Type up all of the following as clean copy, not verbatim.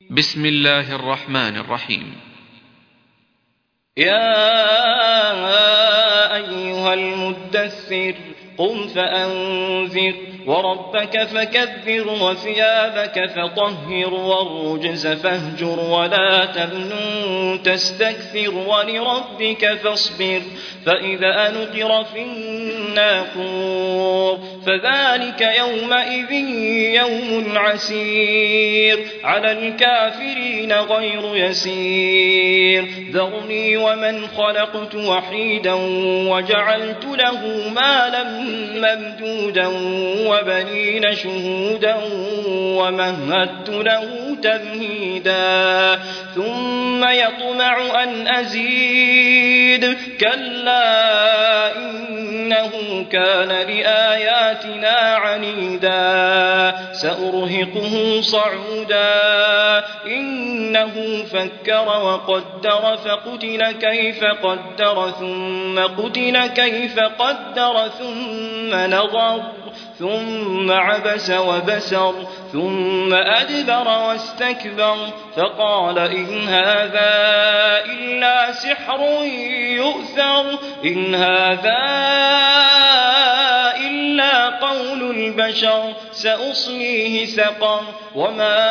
بسم الله الرحمن الرحيم. يا أيها المدثر قم فأنذر وربك فكبر وثيابك فطهر والرجز فاهجر ولا تمنن تستكثر ولربك فاصبر فإذا نقر في الناقور فذلك يومئذ يوم عسير على الكافرين غير يسير ذرني ومن خلقت وحيدا وجعلت له مالا ممدودا وبنين شهودا ومهدت له تمهيدا ثم يطمع أن أزيد كلا إنه كان لآياتنا عنيدا سأرهقه صعودا إنه فكر وقدر فقتل كيف قدر ثم قتل كيف قدر ثم نظر ثم عبس وبسر ثم أدبر واستكبر فقال إن هذا إلا سحر يؤثر إن هذا إلا قول البشر سأصليه سقر وما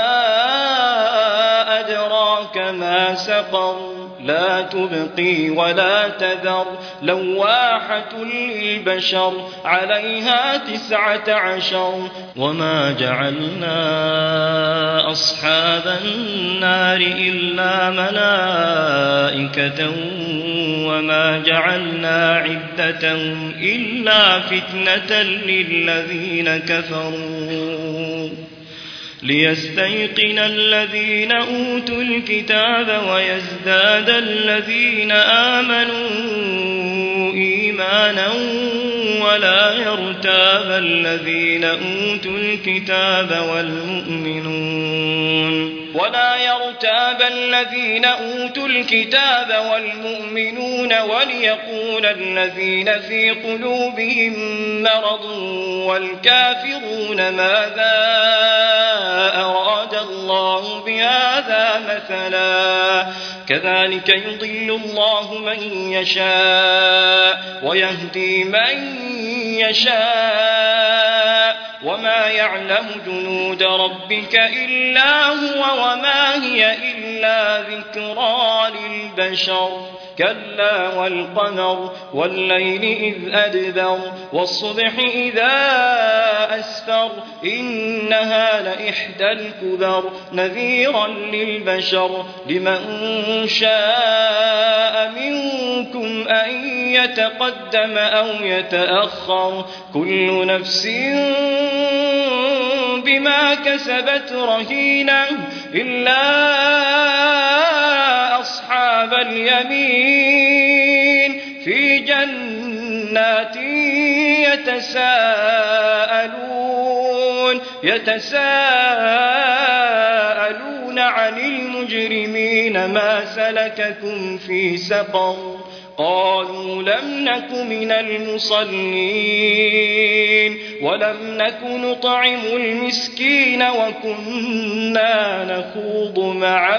أدراك ما سقر لا تبقي ولا تذر لواحة للبشر عليها 19 وما جعلنا أصحاب النار إلا ملائكة وما جعلنا عدتهم إلا فتنة للذين كفروا ليستيقن الذين أوتوا الكتاب ويزداد الذين آمنوا إيمانا ولا يرتاب الذين أوتوا الكتاب والمؤمنون وليقول الذين في قلوبهم مرض والكافرون ماذا أراد الله بهذا مثلا كذلك يضل الله من يشاء ويهدي من يشاء وما يعلم جنود ربك إلا هو وما هي إلا ذكرى للبشر كلا والقمر والليل إذ أدبر والصبح إذا أسفر إنها لإحدى الكبر نذيرا للبشر لمن شاء منكم أن يتقدم أو يتأخر كل نفس بما كسبت رهينة إلا أصحاب اليمين في جنات يتساءلون عن المجرمين ما سلككم في سقر قالوا لم نك من المصلين ولم نك نطعم المسكين وكنا نخوض مع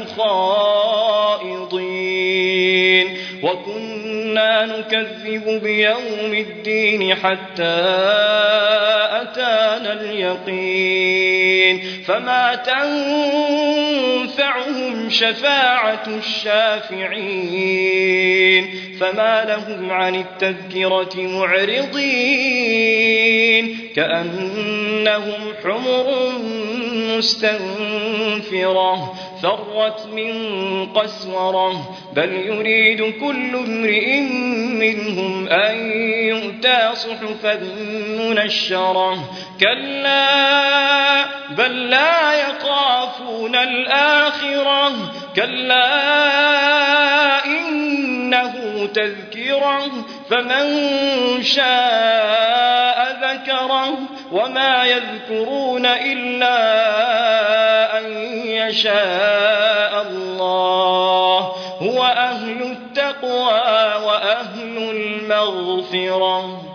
الخائضين وكنا نكذب بيوم الدين حتى أتانا اليقين فما تنفعهم شفاعة الشافعين فما لهم عن التذكرة معرضين كأنهم حمر مستنفرة فرت من قسورة بل يريد كل امرئ منهم أن يؤتى صحفا منشرة كلا بل لا يخافون الآخرة كلا إنه تذكرة فمن شاء ذكره وما يذكرون إلا أن يشاء الله هو أهل التقوى وأهل المغفرة.